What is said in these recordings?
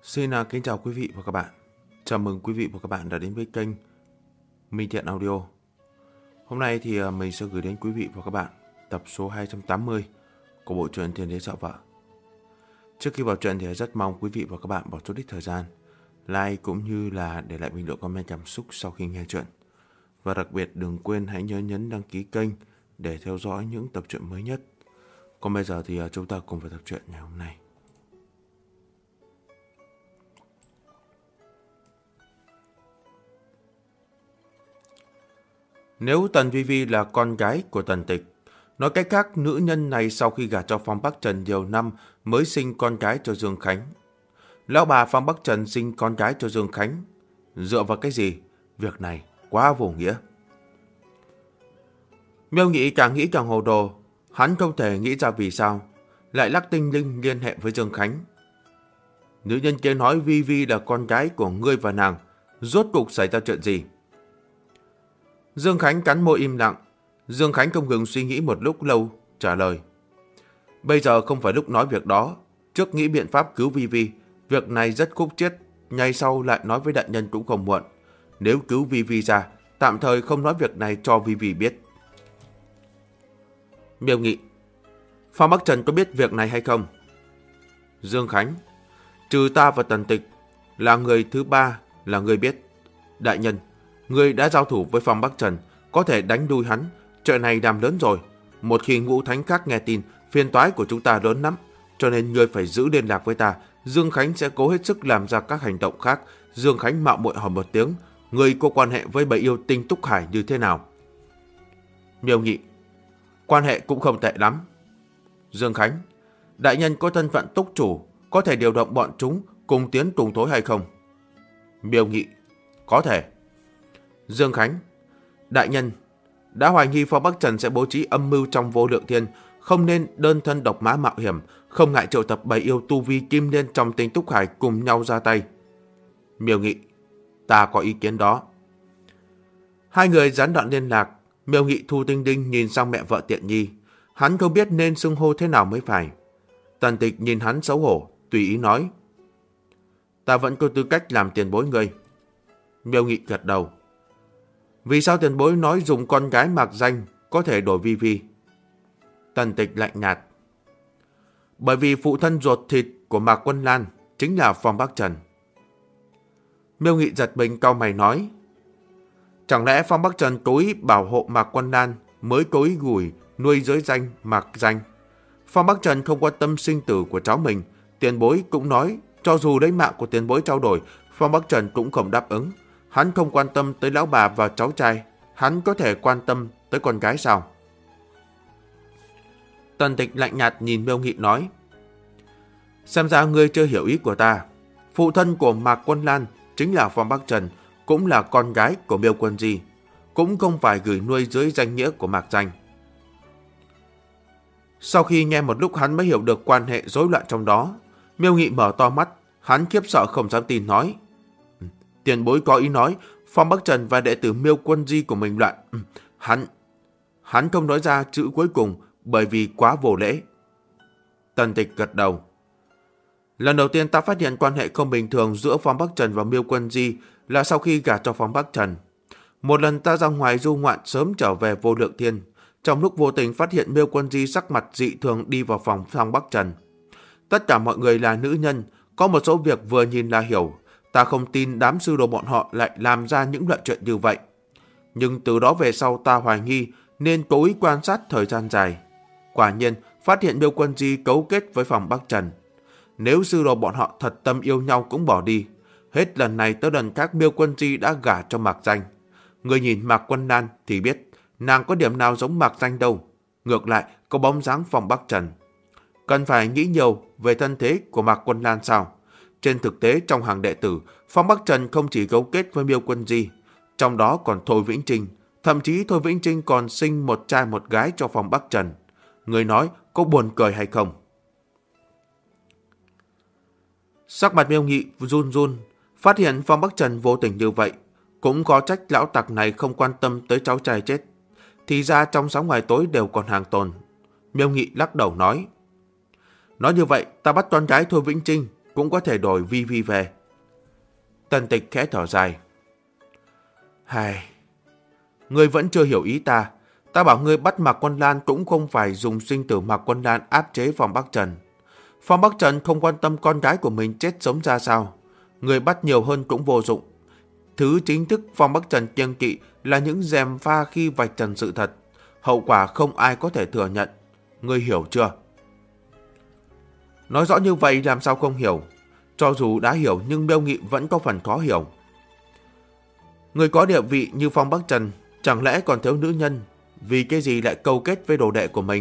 Xin kính chào quý vị và các bạn. Chào mừng quý vị và các bạn đã đến với kênh Minh Thiện Audio. Hôm nay thì mình sẽ gửi đến quý vị và các bạn tập số 280 của bộ truyện Thiên Đế Sợ Vợ. Trước khi vào truyện thì rất mong quý vị và các bạn bỏ chút ít thời gian like cũng như là để lại bình luận comment cảm xúc sau khi nghe truyện. Và đặc biệt đừng quên hãy nhớ nhấn đăng ký kênh để theo dõi những tập truyện mới nhất. Còn bây giờ thì chúng ta cùng vào tập truyện ngày hôm nay. Nếu Tần Vi Vi là con gái của Tần Tịch, nói cách khác, nữ nhân này sau khi gả cho Phong Bắc Trần nhiều năm mới sinh con gái cho Dương Khánh. Lão bà Phong Bắc Trần sinh con gái cho Dương Khánh. Dựa vào cái gì? Việc này quá vô nghĩa. Miêu Nghị càng nghĩ càng hồ đồ. Hắn không thể nghĩ ra vì sao lại lắc tinh linh liên hệ với Dương Khánh. Nữ nhân kia nói Vi Vi là con gái của ngươi và nàng. Rốt cuộc xảy ra chuyện gì? Dương Khánh cắn môi im lặng. Dương Khánh không ngừng suy nghĩ một lúc lâu, trả lời. Bây giờ không phải lúc nói việc đó. Trước nghĩ biện pháp cứu Vi Vi. Việc này rất khúc chiết. Ngay sau lại nói với đại nhân cũng không muộn. Nếu cứu Vi Vi ra, tạm thời không nói việc này cho Vi Vi biết. Miêu Nghị. Phong Bắc Trần có biết việc này hay không? Dương Khánh. Trừ ta và Tần Tịch, là người thứ ba là người biết. Đại nhân, ngươi đã giao thủ với Phong Bắc Trần, có thể đánh đuôi hắn. Chuyện này làm lớn rồi. Một khi Ngũ Thánh khác nghe tin, phiền toái của chúng ta lớn lắm. Cho nên ngươi phải giữ liên lạc với ta. Dương Khánh sẽ cố hết sức làm ra các hành động khác. Dương Khánh mạo muội hỏi một tiếng, ngươi có quan hệ với bầy yêu tinh Túc Hải như thế nào? Miêu Nghị. Quan hệ cũng không tệ lắm. Dương Khánh. Đại nhân có thân phận túc chủ, có thể điều động bọn chúng cùng tiến cùng thối hay không? Miêu Nghị. Có thể. Dương Khánh. Đại nhân, đã hoài nghi Phong Bắc Trần sẽ bố trí âm mưu trong Vô Lượng Thiên, không nên đơn thân độc mã mạo hiểm, không ngại triệu tập bầy yêu tu vi kim liên trong tinh Túc Hải cùng nhau ra tay. Miêu Nghị. Ta có ý kiến đó. Hai người gián đoạn liên lạc. Miêu Nghị thu tinh đinh nhìn sang mẹ vợ Tiện Nhi. Hắn không biết nên xưng hô thế nào mới phải. Tần Tịch nhìn hắn xấu hổ, tùy ý nói. Ta vẫn có tư cách làm tiền bối ngươi. Miêu Nghị gật đầu. Vì sao tiền bối nói dùng con gái mạc danh có thể đổi Vi Vi? Tần Tịch lạnh nhạt. Bởi vì phụ thân ruột thịt của Mạc Quân Lan chính là Phong Bắc Trần. Miêu Nghị giật mình cau mày nói. Chẳng lẽ Phong Bắc Trần cố ý bảo hộ Mạc Quân Lan mới cố ý gùi nuôi dưới danh Mạc Danh? Phong Bắc Trần không quan tâm sinh tử của cháu mình. Tiền bối cũng nói cho dù lấy mạng của tiền bối trao đổi, Phong Bắc Trần cũng không đáp ứng. Hắn không quan tâm tới lão bà và cháu trai, hắn có thể quan tâm tới con gái sao? Tần Tịch lạnh nhạt nhìn Miêu Nghị nói. Xem ra ngươi chưa hiểu ý của ta. Phụ thân của Mạc Quân Lan chính là Phong Bắc Trần, cũng là con gái của Miêu Quân Di, cũng không phải gửi nuôi dưới danh nghĩa của Mạc Danh. Sau khi nghe một lúc hắn mới hiểu được quan hệ rối loạn trong đó. Miêu Nghị mở to mắt, hắn khiếp sợ không dám tin nói. Tiền bối có ý nói Phong Bắc Trần và đệ tử Miêu Quân Di của mình loạn. Hắn không nói ra chữ cuối cùng bởi vì quá vô lễ. Tần Tịch gật đầu. Lần đầu tiên ta phát hiện quan hệ không bình thường giữa Phong Bắc Trần và Miêu Quân Di là sau khi gả cho Phong Bắc Trần. Một lần ta ra ngoài du ngoạn sớm trở về Vô Lượng Thiên, trong lúc vô tình phát hiện Miêu Quân Di sắc mặt dị thường đi vào phòng Phong Bắc Trần. Tất cả mọi người là nữ nhân, có một số việc vừa nhìn là hiểu. Ta không tin đám sư đồ bọn họ lại làm ra những loại chuyện như vậy. Nhưng từ đó về sau ta hoài nghi nên cố ý quan sát thời gian dài. Quả nhiên phát hiện Miêu Quân Di cấu kết với Phong Bắc Trần. Nếu sư đồ bọn họ thật tâm yêu nhau cũng bỏ đi. Hết lần này tới lần khác Miêu Quân Di đã gả cho Mạc Danh. Người nhìn Mạc Quân Lan thì biết nàng có điểm nào giống Mạc Danh đâu. Ngược lại có bóng dáng Phong Bắc Trần. Cần phải nghĩ nhiều về thân thế của Mạc Quân Lan sao? Trên thực tế trong hàng đệ tử, Phong Bắc Trần không chỉ cấu kết với Miêu Quân Di, trong đó còn Thôi Vĩnh Trinh. Thậm chí Thôi Vĩnh Trinh còn sinh một trai một gái cho Phong Bắc Trần. Người nói có buồn cười hay không? Sắc mặt Miêu Nghị run run, phát hiện Phong Bắc Trần vô tình như vậy. Cũng có trách lão tặc này không quan tâm tới cháu trai chết. Thì ra trong sáng ngoài tối đều còn hàng tồn. Miêu Nghị lắc đầu nói. Nói như vậy ta bắt con gái Thôi Vĩnh Trinh cũng có thể đổi Vi Vi về. Tần Tịch khẽ thở dài. Hài, ngươi vẫn chưa hiểu ý ta. Ta bảo ngươi bắt Mạc Quân Lan cũng không phải dùng sinh tử Mạc Quân Lan áp chế Phong Bắc Trần. Phong Bắc Trần không quan tâm con gái của mình chết sống ra sao. Người bắt nhiều hơn cũng vô dụng. Thứ chính thức Phong Bắc Trần kiêng kỵ là những gièm pha khi vạch trần sự thật. Hậu quả không ai có thể thừa nhận. Ngươi hiểu chưa? Nói rõ như vậy làm sao không hiểu. Cho dù đã hiểu nhưng Miêu Nghị vẫn có phần khó hiểu. Người có địa vị như Phong Bắc Trần chẳng lẽ còn thiếu nữ nhân, vì cái gì lại câu kết với đồ đệ của mình?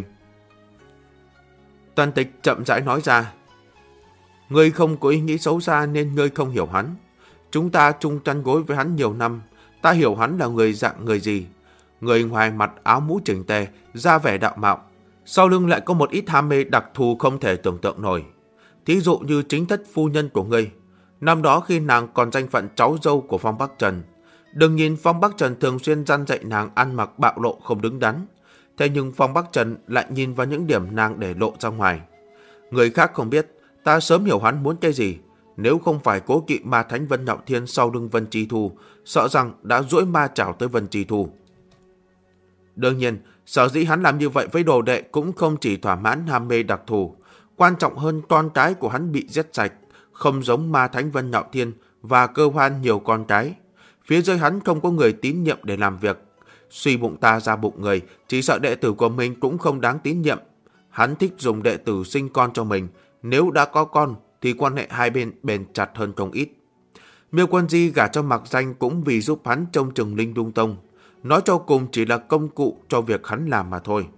Tần Tịch chậm rãi nói ra. Ngươi không có ý nghĩ xấu xa nên ngươi không hiểu hắn. Chúng ta chung chăn gối với hắn nhiều năm. Ta hiểu hắn là người dạng người gì. Người ngoài mặt áo mũ chỉnh tề, da vẻ đạo mạo. Sau lưng lại có một ít ham mê đặc thù không thể tưởng tượng nổi. Thí dụ như chính thất phu nhân của ngươi. Năm đó khi nàng còn danh phận cháu dâu của Phong Bắc Trần. Đừng nhìn Phong Bắc Trần thường xuyên răn dạy nàng ăn mặc bạo lộ không đứng đắn. Thế nhưng Phong Bắc Trần lại nhìn vào những điểm nàng để lộ ra ngoài. Người khác không biết, ta sớm hiểu hắn muốn cái gì. Nếu không phải cố kỵ ma thánh Vân Nhạo Thiên sau lưng Vân Chi Thu, sợ rằng đã duỗi ma chảo tới Vân Chi Thu. Đương nhiên, sở dĩ hắn làm như vậy với đồ đệ cũng không chỉ thỏa mãn ham mê đặc thù. Quan trọng hơn con cái của hắn bị giết sạch, không giống ma thánh Vân Nhạo Thiên và Cơ Hoan nhiều con cái. Phía dưới hắn không có người tín nhiệm để làm việc. Suy bụng ta ra bụng người, chỉ sợ đệ tử của mình cũng không đáng tín nhiệm. Hắn thích dùng đệ tử sinh con cho mình. Nếu đã có con thì quan hệ hai bên bền chặt hơn không ít. Miêu Quân Di gả cho Mạc Danh cũng vì giúp hắn trông chừng Linh Lung Tông. Nói cho cùng chỉ là công cụ cho việc hắn làm mà thôi.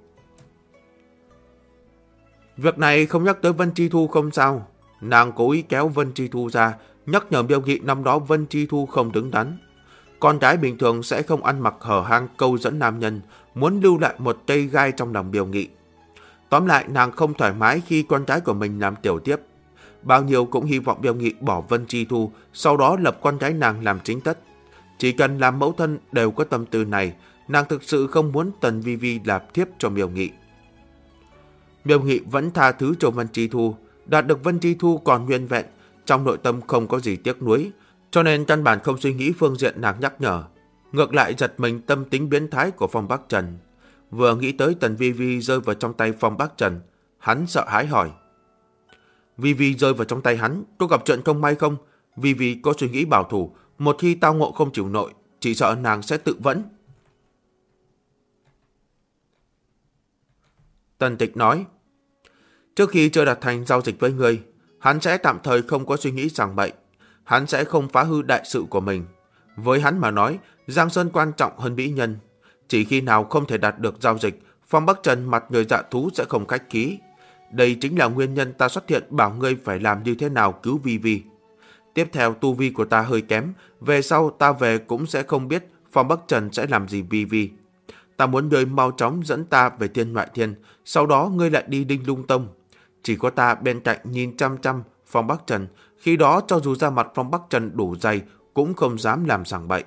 Việc này không nhắc tới Vân Chi Thu không sao. Nàng cố ý kéo Vân Chi Thu ra, nhắc nhở Miêu Nghị năm đó Vân Chi Thu không đứng đắn. Con gái bình thường sẽ không ăn mặc hở hang câu dẫn nam nhân, muốn lưu lại một cây gai trong lòng Miêu Nghị. Tóm lại nàng không thoải mái khi con gái của mình làm tiểu tiếp. Bao nhiêu cũng hy vọng Miêu Nghị bỏ Vân Chi Thu, sau đó lập con gái nàng làm chính thất. Chỉ cần làm mẫu thân đều có tâm tư này, nàng thực sự không muốn Tần Vi Vi làm thiếp cho Miêu Nghị. Miêu Nghị vẫn tha thứ cho Vân Chi Thu, đạt được Vân Chi Thu còn nguyên vẹn, trong nội tâm không có gì tiếc nuối, cho nên căn bản không suy nghĩ phương diện nàng nhắc nhở. Ngược lại giật mình tâm tính biến thái của Phong Bắc Trần. Vừa nghĩ tới Tần Vi Vi rơi vào trong tay Phong Bắc Trần, hắn sợ hãi hỏi. Vi Vi rơi vào trong tay hắn, có gặp chuyện không may không? Vi Vi có suy nghĩ bảo thủ, một khi tao ngộ không chịu nổi, chỉ sợ nàng sẽ tự vẫn. Tần Tịch nói, trước khi chưa đạt thành giao dịch với ngươi, hắn sẽ tạm thời không có suy nghĩ rằng bậy. Hắn sẽ không phá hư đại sự của mình. Với hắn mà nói, Giang Sơn quan trọng hơn mỹ nhân. Chỉ khi nào không thể đạt được giao dịch, Phong Bắc Trần mặt người dạ thú sẽ không khách khí. Đây chính là nguyên nhân ta xuất hiện bảo ngươi phải làm như thế nào cứu Vi Vi. Tiếp theo tu vi của ta hơi kém, về sau ta về cũng sẽ không biết Phong Bắc Trần sẽ làm gì Vi Vi. Ta muốn ngươi mau chóng dẫn ta về Thiên Ngoại Thiên, sau đó ngươi lại đi Đinh Lung Tông. Chỉ có ta bên cạnh nhìn chăm chăm Phong Bắc Trần, khi đó cho dù ra mặt Phong Bắc Trần đủ dày cũng không dám làm sảng bậy.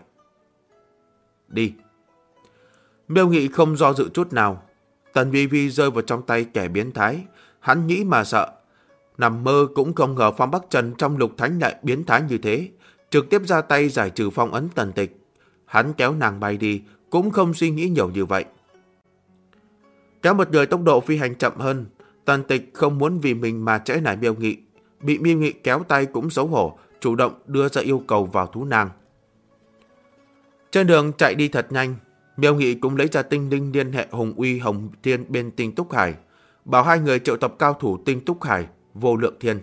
Đi. Miêu Nghị không do dự chút nào. Tần Vi Vi rơi vào trong tay kẻ biến thái, hắn nghĩ mà sợ. Nằm mơ cũng không ngờ Phong Bắc Trần trong lục thánh lại biến thái như thế, trực tiếp ra tay giải trừ phong ấn Tần Tịch. Hắn kéo nàng bay đi, cũng không suy nghĩ nhiều như vậy. Kéo một người tốc độ phi hành chậm hơn, Tần Tịch không muốn vì mình mà trễ nải Miêu Nghị. Bị Miêu Nghị kéo tay cũng xấu hổ, chủ động đưa ra yêu cầu vào thú nàng. Trên đường chạy đi thật nhanh, Miêu Nghị cũng lấy ra tinh linh liên hệ Hùng Uy Hồng Thiên bên Tinh Túc Hải, bảo hai người triệu tập cao thủ Tinh Túc Hải, Vô Lượng Thiên.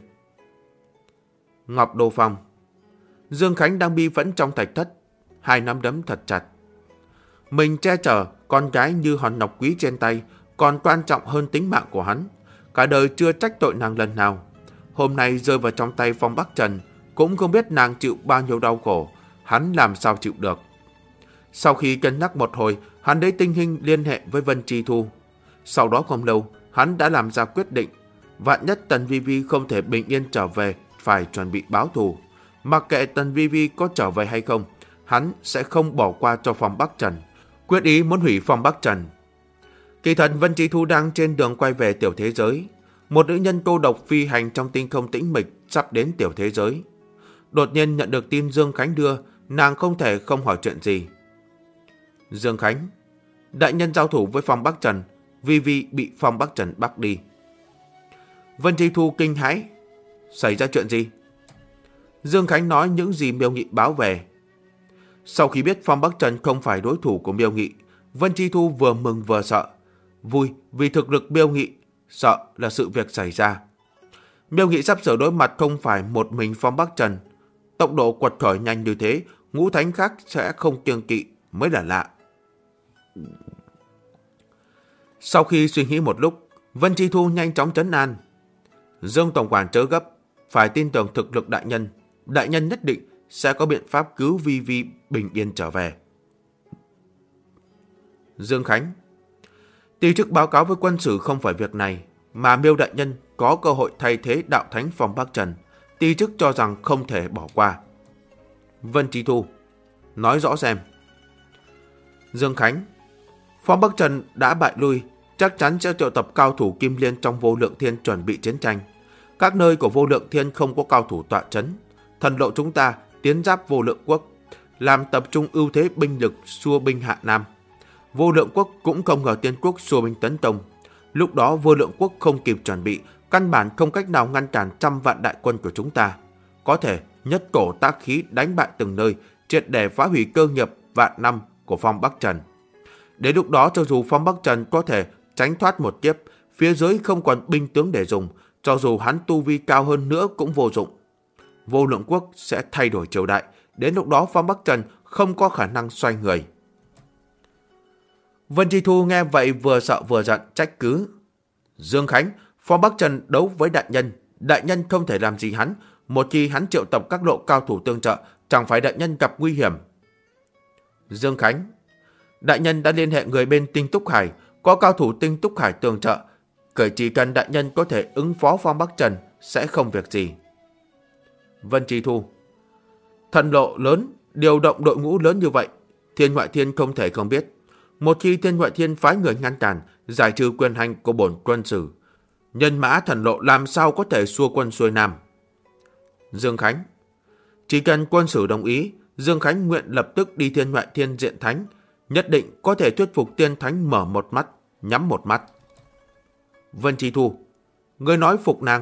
Ngọc Đô Phong. Dương Khánh đang bi phẫn trong thạch thất, hai nắm đấm thật chặt. Mình che chở con gái như hòn ngọc quý trên tay, còn quan trọng hơn tính mạng của hắn. Cả đời chưa trách tội nàng lần nào. Hôm nay rơi vào trong tay Phong Bắc Trần, cũng không biết nàng chịu bao nhiêu đau khổ, hắn làm sao chịu được. Sau khi cân nhắc một hồi, hắn lấy tinh hình liên hệ với Vân Chi Thu. Sau đó không lâu, hắn đã làm ra quyết định. Vạn nhất Tần Vi Vi không thể bình yên trở về, phải chuẩn bị báo thù. Mặc kệ Tần Vi Vi có trở về hay không, hắn sẽ không bỏ qua cho Phong Bắc Trần. Quyết ý muốn hủy Phong Bắc Trần. Kỳ thật Vân Chi Thu đang trên đường quay về tiểu thế giới. Một nữ nhân cô độc phi hành trong tinh không tĩnh mịch sắp đến tiểu thế giới. Đột nhiên nhận được tin Dương Khánh đưa, nàng không thể không hỏi chuyện gì. Dương Khánh, đại nhân giao thủ với Phong Bắc Trần, Vi Vi bị Phong Bắc Trần bắt đi. Vân Chi Thu kinh hãi. Xảy ra chuyện gì? Dương Khánh nói những gì Miêu Nghị báo về. Sau khi biết Phong Bắc Trần không phải đối thủ của Miêu Nghị, Vân Chi Thu vừa mừng vừa sợ. Vui vì thực lực Miêu Nghị, sợ là sự việc xảy ra. Miêu Nghị sắp sửa đối mặt không phải một mình Phong Bắc Trần. Tốc độ quật khởi nhanh như thế, ngũ thánh khác sẽ không kiêng kỵ mới là lạ. Sau khi suy nghĩ một lúc, Vân Chi Thu nhanh chóng trấn an. Dương tổng quản chớ gấp, phải tin tưởng thực lực đại nhân. Đại nhân nhất định sẽ có biện pháp cứu Vi Vi bình yên trở về. Dương Khánh, ti chức báo cáo với quân sử không phải việc này, mà Miêu đại nhân có cơ hội thay thế đạo thánh Phong Bắc Trần. Ti chức cho rằng không thể bỏ qua. Vân Chi Thu, nói rõ xem. Dương Khánh, Phong Bắc Trần đã bại lui, chắc chắn sẽ triệu tập cao thủ Kim Liên trong Vô Lượng Thiên chuẩn bị chiến tranh. Các nơi của Vô Lượng Thiên không có cao thủ tọa chấn. Thần lộ chúng ta tiến giáp Vô Lượng Quốc, làm tập trung ưu thế binh lực xua binh hạ Nam. Vô Lượng Quốc cũng không ngờ Tiên Quốc xua binh tấn công. Lúc đó Vô Lượng Quốc không kịp chuẩn bị, căn bản không cách nào ngăn cản trăm vạn đại quân của chúng ta. Có thể nhất cổ tác khí đánh bại từng nơi, triệt để phá hủy cơ nghiệp vạn năm của Phong Bắc Trần. Đến lúc đó cho dù Phong Bắc Trần có thể tránh thoát một kiếp, phía dưới không còn binh tướng để dùng, cho dù hắn tu vi cao hơn nữa cũng vô dụng. Vô Lượng Quốc sẽ thay đổi triều đại, đến lúc đó Phong Bắc Trần không có khả năng xoay người. Vân Chi Thu nghe vậy vừa sợ vừa giận trách cứ. Dương Khánh, Phong Bắc Trần đấu với đại nhân không thể làm gì hắn, một khi hắn triệu tập các lộ cao thủ tương trợ, chẳng phải đại nhân gặp nguy hiểm. Dương Khánh, đại nhân đã liên hệ người bên Tinh Túc Hải, có cao thủ Tinh Túc Hải tương trợ, chỉ cần đại nhân có thể ứng phó Phong Bắc Trần sẽ không việc gì. Vân Chi Thu, thần lộ lớn, điều động đội ngũ lớn như vậy, Thiên Ngoại Thiên không thể không biết. Một khi Thiên Ngoại Thiên phái người ngăn cản, giải trừ quyền hành của bổn quân sử, nhân mã thần lộ làm sao có thể xua quân xuôi Nam. Dương Khánh, chỉ cần quân sử đồng ý, Dương Khánh nguyện lập tức đi Thiên Ngoại Thiên diện thánh, nhất định có thể thuyết phục tiên thánh mở một mắt, nhắm một mắt. Vân Chi Thu, ngươi nói phục nàng.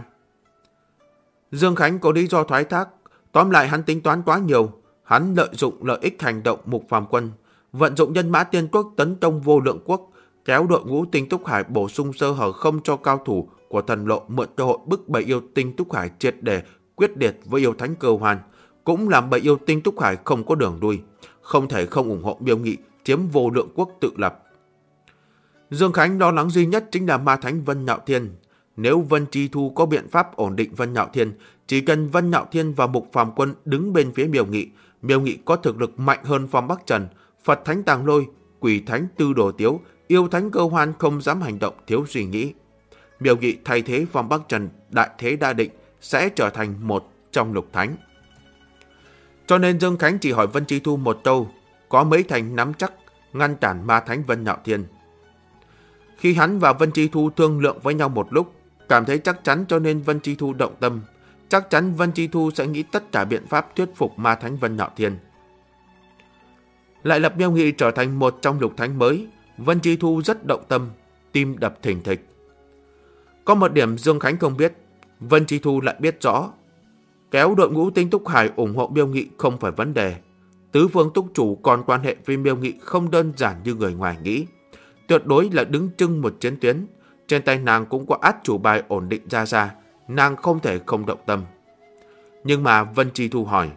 Dương Khánh có lý do thoái thác, tóm lại hắn tính toán quá nhiều, hắn lợi dụng lợi ích hành động Mục Phàm Quân, vận dụng nhân mã Tiên Quốc tấn công Vô Lượng Quốc, kéo đội ngũ Tinh Túc Hải bổ sung sơ hở không cho cao thủ của thần lộ mượn cơ hội bức bầy yêu Tinh Túc Hải triệt để quyết liệt với yêu thánh Cơ Hoan, cũng làm bầy yêu Tinh Túc Hải không có đường lui, không thể không ủng hộ Miêu Nghị chiếm Vô Lượng Quốc tự lập. Dương Khánh lo lắng duy nhất chính là ma thánh Vân Nhạo Thiên. Nếu Vân Chi Thu có biện pháp ổn định Vân Nhạo Thiên, chỉ cần Vân Nhạo Thiên và Mục Phàm Quân đứng bên phía Miêu Nghị có thực lực mạnh hơn Phong Bắc Trần, Phật Thánh Tàng Lôi, Quỷ Thánh Tư Đồ Tiếu, yêu thánh Cơ Hoan không dám hành động thiếu suy nghĩ. Miêu Nghị thay thế Phong Bắc Trần đại thế đa định, sẽ trở thành một trong lục thánh. Cho nên Dương Khánh chỉ hỏi Vân Chi Thu một câu, có mấy thành nắm chắc ngăn cản ma thánh Vân Nhạo Thiên. Khi hắn và Vân Chi Thu thương lượng với nhau một lúc, cảm thấy chắc chắn cho nên Vân Chi Thu động tâm. Chắc chắn Vân Chi Thu sẽ nghĩ tất cả biện pháp thuyết phục ma thánh Vân Nhạo Thiên. Lại lập Miêu Nghị trở thành một trong lục thánh mới, Vân Chi Thu rất động tâm, tim đập thình thịch. Có một điểm Dương Khánh không biết, Vân Chi Thu lại biết rõ. Kéo đội ngũ Tinh Túc Hải ủng hộ Miêu Nghị không phải vấn đề. Tứ Phương Túc Chủ còn quan hệ với Miêu Nghị không đơn giản như người ngoài nghĩ. Tuyệt đối là đứng chưng một chiến tuyến. Trên tay nàng cũng có át chủ bài ổn định ra, nàng không thể không động tâm. Nhưng mà Vân Chi Thu hỏi,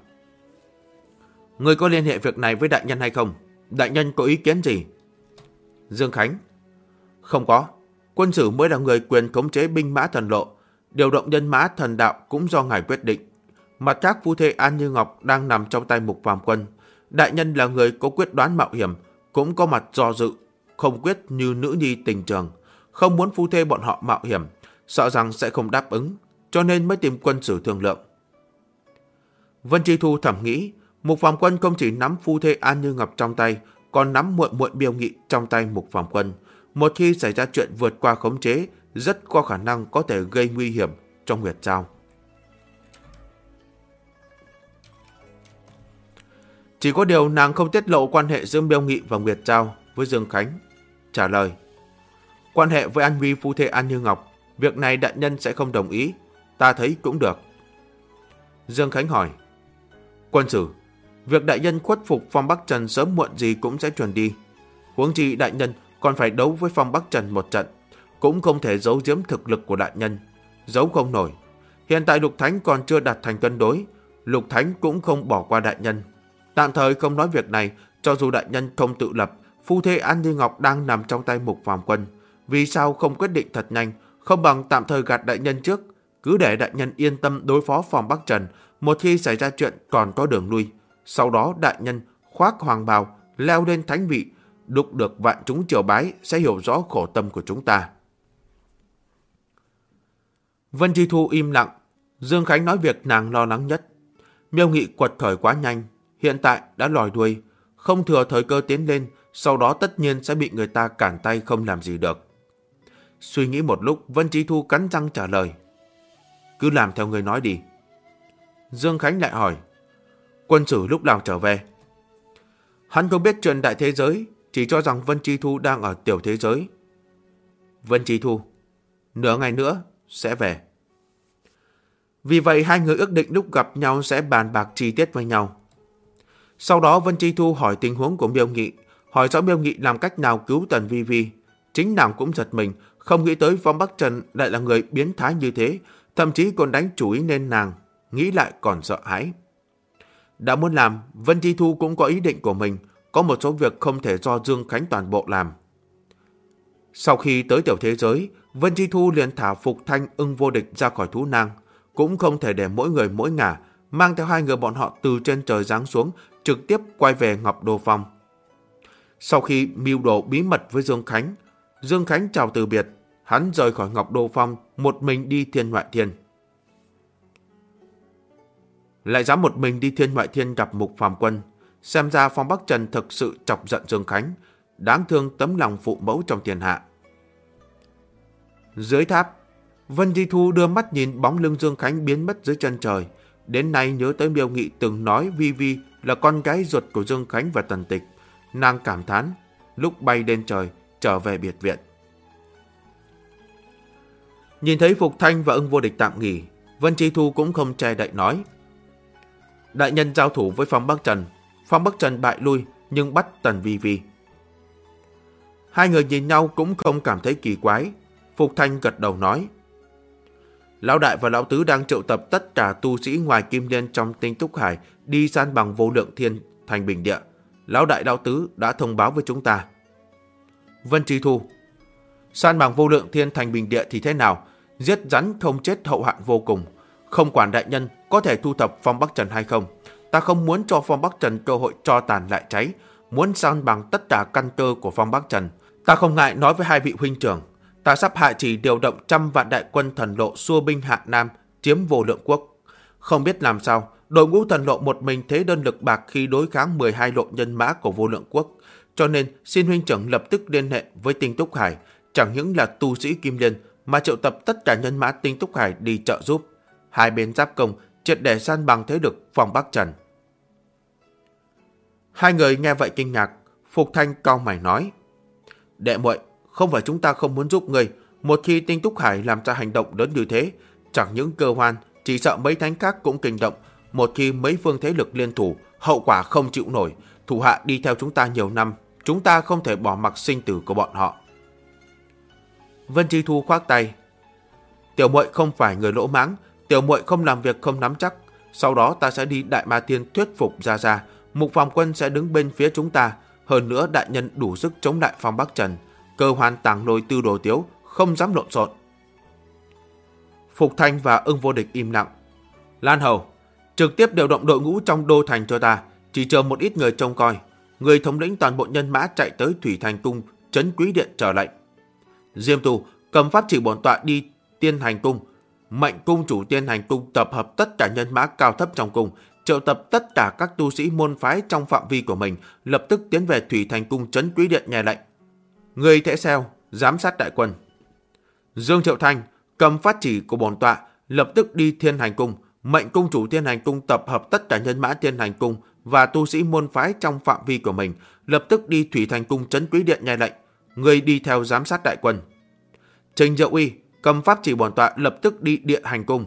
người có liên hệ việc này với đại nhân hay không? Đại nhân có ý kiến gì? Dương Khánh, không có. Quân sử mới là người quyền khống chế binh mã thần lộ, điều động nhân mã thần đạo cũng do ngài quyết định. Mặt khác phu thê An Như Ngọc đang nằm trong tay Mục Phàm Quân. Đại nhân là người có quyết đoán mạo hiểm, cũng có mặt do dự, không quyết như nữ nhi Tình Trường, không muốn phu thê bọn họ mạo hiểm, sợ rằng sẽ không đáp ứng, cho nên mới tìm quân sử thương lượng. Vân Chi Thu thầm nghĩ, Mục Phàm Quân không chỉ nắm phu thê An Như Ngọc trong tay, còn nắm muội muội Miêu Nghị trong tay Mục Phàm Quân, Một khi xảy ra chuyện vượt qua khống chế, rất có khả năng có thể gây nguy hiểm cho Nguyệt Giao. Chỉ có điều nàng không tiết lộ quan hệ giữa Miêu Nghị và Nguyệt Giao với Dương Khánh. Trả lời: quan hệ với an nguy phu thê An Như Ngọc, việc này đại nhân sẽ không đồng ý, ta thấy cũng được. Dương Khánh hỏi: quân sử, việc đại nhân khuất phục Phong Bắc Trần sớm muộn gì cũng sẽ truyền đi. Huống chi đại nhân còn phải đấu với Phong Bắc Trần một trận, cũng không thể giấu giếm thực lực của đại nhân. Giấu không nổi. Hiện tại Lục Thánh còn chưa đạt thành cân đối, Lục Thánh cũng không bỏ qua đại nhân. Tạm thời không nói việc này, cho dù đại nhân không tự lập, phu thê An Như Ngọc đang nằm trong tay Mục Phàm Quân. Vì sao không quyết định thật nhanh, không bằng tạm thời gạt đại nhân trước, cứ để đại nhân yên tâm đối phó Phong Bắc Trần, một khi xảy ra chuyện còn có đường lui. Sau đó đại nhân khoác hoàng bào, leo lên thánh vị, đúc được vạn chúng triều bái sẽ hiểu rõ khổ tâm của chúng ta. Vân Chi Thu im lặng. Dương Khánh nói việc nàng lo lắng nhất. Miêu Nghị quật khởi quá nhanh, hiện tại đã lòi đuôi, không thừa thời cơ tiến lên, sau đó tất nhiên sẽ bị người ta cản tay không làm gì được. Suy nghĩ một lúc, Vân Chi Thu cắn răng trả lời: cứ làm theo người nói đi. Dương Khánh lại hỏi: quân sử lúc nào trở về? Hắn không biết chuyện đại thế giới, chỉ cho rằng Vân Chi Thu đang ở tiểu thế giới. Vân Chi Thu: nửa ngày nữa sẽ về. Vì vậy hai người ước định lúc gặp nhau sẽ bàn bạc chi tiết với nhau. Sau đó Vân Chi Thu hỏi tình huống của Miêu Nghị, hỏi rõ Miêu Nghị làm cách nào cứu Tần Vi Vi. Chính nàng cũng giật mình, không nghĩ tới Phong Bắc Trần lại là người biến thái như thế, thậm chí còn đánh chủ ý nên nàng, nghĩ lại còn sợ hãi. Đã muốn làm, Vân Chi Thu cũng có ý định của mình, có một số việc không thể do Dương Khánh toàn bộ làm. Sau khi tới tiểu thế giới, Vân Chi Thu liền thả Phục Thanh, Ưng Vô Địch ra khỏi thú nang, cũng không thể để mỗi người mỗi ngả, mang theo hai người bọn họ từ trên trời giáng xuống, trực tiếp quay về Ngọc Đô Phong. Sau khi mưu đồ bí mật với Dương Khánh chào từ biệt, hắn rời khỏi Ngọc Đô Phong, một mình đi Thiên Ngoại Thiên. Lại dám một mình đi Thiên Ngoại Thiên gặp Mục Phàm Quân, xem ra Phong Bắc Trần thực sự chọc giận Dương Khánh, đáng thương tấm lòng phụ mẫu trong thiên hạ. Dưới tháp, Vân Chi Thu đưa mắt nhìn bóng lưng Dương Khánh biến mất dưới chân trời, đến nay nhớ tới Miêu Nghị từng nói Vi Vi là con gái ruột của Dương Khánh và Tần Tịch, nàng cảm thán, lúc bay lên trời trở về biệt viện. Nhìn thấy Phục Thanh và Ưng Vô Địch tạm nghỉ, Vân Chi Thu cũng không che đậy nói: đại nhân giao thủ với Phong Bắc Trần bại lui nhưng bắt Tần Vi Vi. Hai người nhìn nhau cũng không cảm thấy kỳ quái. Phục Thanh gật đầu nói: lão đại và lão tứ đang triệu tập tất cả tu sĩ ngoài Kim Liên trong Tinh Túc Hải đi san bằng Vô Lượng Thiên thành Bình Địa. Lão đại lão tứ đã thông báo với chúng ta. Vân Chi Thu: san bằng Vô Lượng Thiên thành Bình Địa thì thế nào? Giết rắn không chết hậu hạn vô cùng. Không quản đại nhân có thể thu thập Phong Bắc Trần hay không, ta không muốn cho Phong Bắc Trần cơ hội cho tàn lại cháy, muốn san bằng tất cả căn cơ của Phong Bắc Trần. Ta không ngại nói với hai vị huynh trưởng, ta sắp hạ chỉ điều động 100 vạn đại quân thần lộ xua binh hạ Nam, chiếm Vô Lượng Quốc. Không biết làm sao, đội ngũ thần lộ một mình thế đơn lực bạc khi đối kháng 12 lộ nhân mã của Vô Lượng Quốc, cho nên xin huynh trưởng lập tức liên hệ với Tinh Túc Hải, chẳng những là tu sĩ Kim Liên mà triệu tập tất cả nhân mã Tinh Túc Hải đi trợ giúp. Hai bên giáp công, triệt để san bằng thế lực Phong Bắc Trần. Hai người nghe vậy kinh ngạc. Phục Thanh cau mày nói: đệ muội, không phải chúng ta không muốn giúp người. Một khi Tinh Túc Hải làm ra hành động lớn như thế, chẳng những Cơ Hoan, chỉ sợ mấy thánh khác cũng kinh động. Một khi mấy phương thế lực liên thủ, hậu quả không chịu nổi. Thủ hạ đi theo chúng ta nhiều năm, chúng ta không thể bỏ mặc sinh tử của bọn họ. Vân Chi Thu khoác tay: tiểu muội không phải người lỗ mãng, tiểu muội không làm việc không nắm chắc. Sau đó ta sẽ đi Đại Ma Thiên thuyết phục ra, Mục Phàm Quân sẽ đứng bên phía chúng ta. Hơn nữa đại nhân đủ sức chống lại Phong Bắc Trần. Cơ Hoan, Tàng Lôi, Tư Đồ Tiếu không dám lộn xộn. Phục Thanh và Ưng Vô Địch im lặng. Lan Hầu, trực tiếp điều động đội ngũ trong đô thành cho ta, chỉ chờ một ít người trông coi. Người thống lĩnh toàn bộ nhân mã chạy tới Thủy Thành Cung, Trấn Quý Điện chờ lệnh. Diêm Tu cầm pháp chỉ bổn tọa đi Tiên Hành Cung, mệnh cung chủ Tiên Hành Cung tập hợp tất cả nhân mã cao thấp trong cung, triệu tập tất cả các tu sĩ môn phái trong phạm vi của mình, lập tức tiến về Thủy Thành Cung Trấn Quý Điện nghe lệnh. Người Thể Xeo, giám sát đại quân. Dương Triệu Thanh cầm phát chỉ của bổn tọa, lập tức đi Thiên Hành Cung, mệnh cung chủ Thiên Hành Cung tập hợp tất cả nhân mã Thiên Hành Cung và tu sĩ môn phái trong phạm vi của mình, lập tức đi Thủy Thành Cung trấn Quý Điện nhai lệnh, người đi theo giám sát đại quân. Trình Diệu Uy cầm pháp chỉ bổn tọa, lập tức đi Địa Hành Cung.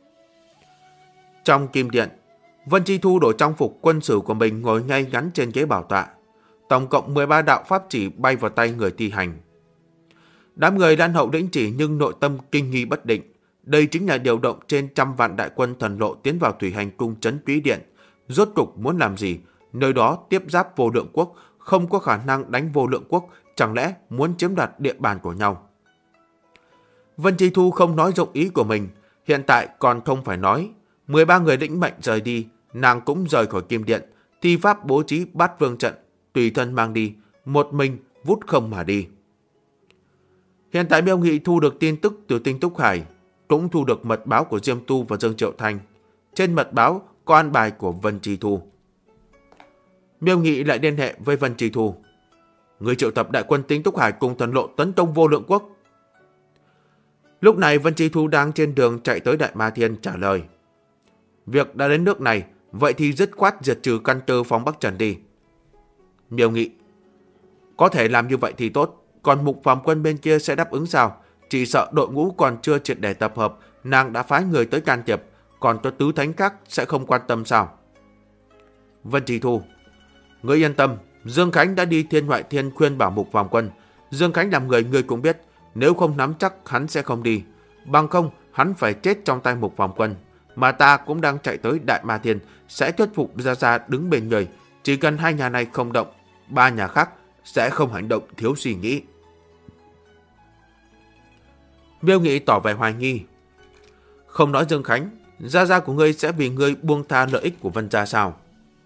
Trong Kim Điện, Vân Chi Thu đổi trang phục quân sử của mình, ngồi ngay ngắn trên ghế bảo tọa. Tổng cộng 13 đạo pháp chỉ bay vào tay người thi hành. Đám người Lan Hậu lĩnh chỉ nhưng nội tâm kinh nghi bất định. Đây chính là điều động trên 100 vạn đại quân thần lộ tiến vào Thủy Hành Cung trấn Quý Điện. Rốt cục muốn làm gì? Nơi đó tiếp giáp Vô Lượng Quốc, không có khả năng đánh Vô Lượng Quốc, chẳng lẽ muốn chiếm đoạt địa bàn của nhau? Vân Chi Thu không nói dụng ý của mình, hiện tại còn không phải nói. 13 người lĩnh mệnh rời đi, nàng cũng rời khỏi Kim Điện, thi pháp bố trí Bát Vương trận, tùy thân mang đi, một mình vút không mà đi. Hiện tại Miêu Nghị thu được tin tức từ Tinh Túc Hải, cũng thu được mật báo của Diêm Tu và Dương Triệu Thanh. Trên mật báo có an bài của Vân Chi Thu. Miêu Nghị lại liên hệ với Vân Chi Thu. Người triệu tập đại quân Tinh Túc Hải cùng thần lộ tấn công Vô Lượng Quốc. Lúc này Vân Chi Thu đang trên đường chạy tới Đại Ma Thiên trả lời. Việc đã đến nước này, vậy thì dứt khoát diệt trừ căn cơ Phong Bắc Trần đi. Miêu Nghị. Có thể làm như vậy thì tốt, còn Mục Phàm Quân bên kia sẽ đáp ứng sao? Chỉ sợ đội ngũ còn chưa triệt để tập hợp, nàng đã phái người tới can thiệp, còn có tứ thánh khác sẽ không quan tâm sao? Vân Chi Thu. Ngươi yên tâm, Dương Khánh đã đi Thiên Ngoại Thiên khuyên bảo Mục Phàm Quân. Dương Khánh làm người ngươi cũng biết, nếu không nắm chắc hắn sẽ không đi. Bằng không, hắn phải chết trong tay Mục Phàm Quân. Mà ta cũng đang chạy tới Đại Ma Thiên, sẽ thuyết phục Gia Gia đứng bên người. Chỉ cần hai nhà này không động, ba nhà khác sẽ không hành động thiếu suy nghĩ. Miêu Nghị tỏ vẻ hoài nghi. Không nói Dương Khánh, Gia Gia của ngươi sẽ vì ngươi buông tha lợi ích của Vân Gia sao?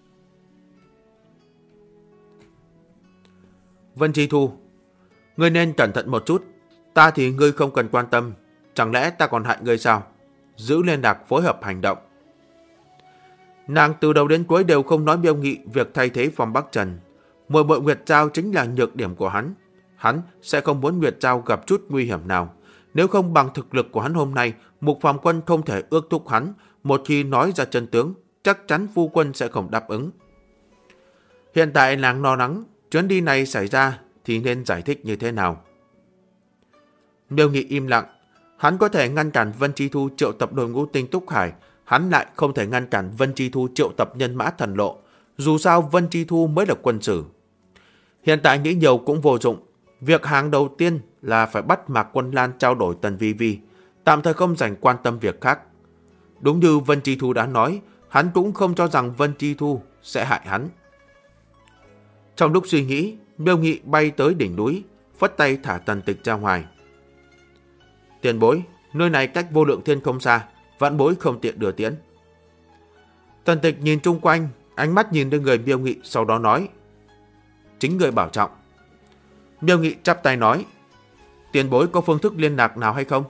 Vân Chi Thu. Ngươi nên cẩn thận một chút. Ta thì ngươi không cần quan tâm. Chẳng lẽ ta còn hại ngươi sao? Giữ liên lạc phối hợp hành động. Nàng từ đầu đến cuối đều không nói Miêu Nghị việc thay thế Phong Bắc Trần. Muội muội Nguyệt Giao chính là nhược điểm của hắn. Hắn sẽ không muốn Nguyệt Giao gặp chút nguy hiểm nào. Nếu không bằng thực lực của hắn hôm nay, Mục Phàm Quân không thể ước thúc hắn. Một khi nói ra chân tướng, chắc chắn phu quân sẽ không đáp ứng. Hiện tại nàng lo lắng, chuyến đi này xảy ra thì nên giải thích như thế nào? Miêu Nghị im lặng. Hắn có thể ngăn cản Vân Chi Thu triệu tập đội ngũ Tinh Túc Hải, hắn lại không thể ngăn cản Vân Chi Thu triệu tập nhân mã thần lộ. Dù sao Vân Chi Thu mới là quân sử. Hiện tại nghĩ nhiều cũng vô dụng. Việc hàng đầu tiên là phải bắt Mạc Quân Lan trao đổi Tần Vi Vi, tạm thời không dành quan tâm việc khác. Đúng như Vân Chi Thu đã nói, hắn cũng không cho rằng Vân Chi Thu sẽ hại hắn. Trong lúc suy nghĩ, Miêu Nghị bay tới đỉnh núi, phất tay thả Tần Tịch ra ngoài. Tiền bối, nơi này cách Vô Lượng Thiên không xa, vạn bối không tiện đưa tiễn. Tần Tịch nhìn chung quanh, ánh mắt nhìn lên người Miêu Nghị, sau đó nói. Chính người bảo trọng. Miêu Nghị chắp tay nói. Tiền bối có phương thức liên lạc nào hay không?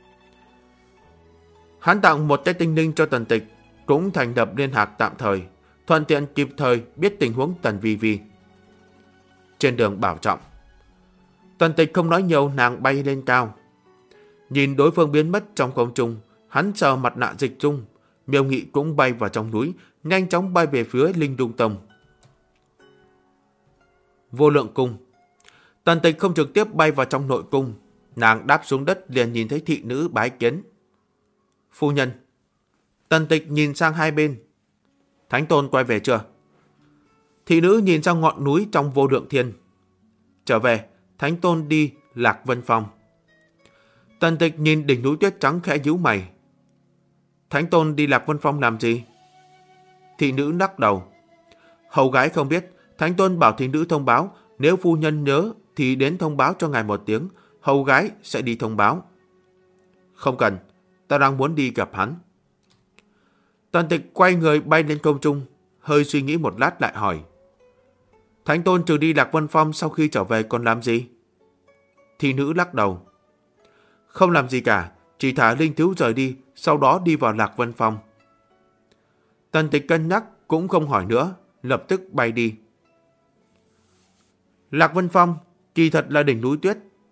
Hắn tặng một cái tinh linh cho Tần Tịch, cũng thành lập liên lạc tạm thời, thuận tiện kịp thời biết tình huống Tần Vi Vi. Trên đường bảo trọng. Tần Tịch không nói nhiều, nàng bay lên cao. Nhìn đối phương biến mất trong không trung, hắn sờ mặt nạ dịch dung. Miêu Nghị cũng bay vào trong núi, nhanh chóng bay về phía Linh Đung Tông. Vô Lượng Cung. Tần Tịch không trực tiếp bay vào trong nội cung, nàng đáp xuống đất liền nhìn thấy thị nữ bái kiến. Phu nhân. Tần Tịch nhìn sang hai bên. Thánh Tôn quay về chưa? Thị nữ nhìn sang ngọn núi trong Vô Lượng Thiên. Trở về, Thánh Tôn đi Lạc Vân Phong. Tần Tịch nhìn đỉnh núi tuyết trắng khẽ nhíu mày. Thánh Tôn đi Lạc Vân Phong làm gì? Thị nữ lắc đầu. Hầu gái không biết, Thánh Tôn bảo thị nữ thông báo, nếu phu nhân nhớ thì đến thông báo cho ngài một tiếng, hầu gái sẽ đi thông báo. Không cần, ta đang muốn đi gặp hắn. Tần Tịch quay người bay lên không trung, hơi suy nghĩ một lát lại hỏi. Thánh Tôn trừ đi Lạc Vân Phong sau khi trở về còn làm gì? Thị nữ lắc đầu. Không làm gì cả, chỉ thả Linh Thiếu rời đi, sau đó đi vào Lạc Vân Phong. Tần Tịch cân nhắc cũng không hỏi nữa, lập tức bay đi. Lạc Vân Phong kỳ thật là đỉnh núi tuyết,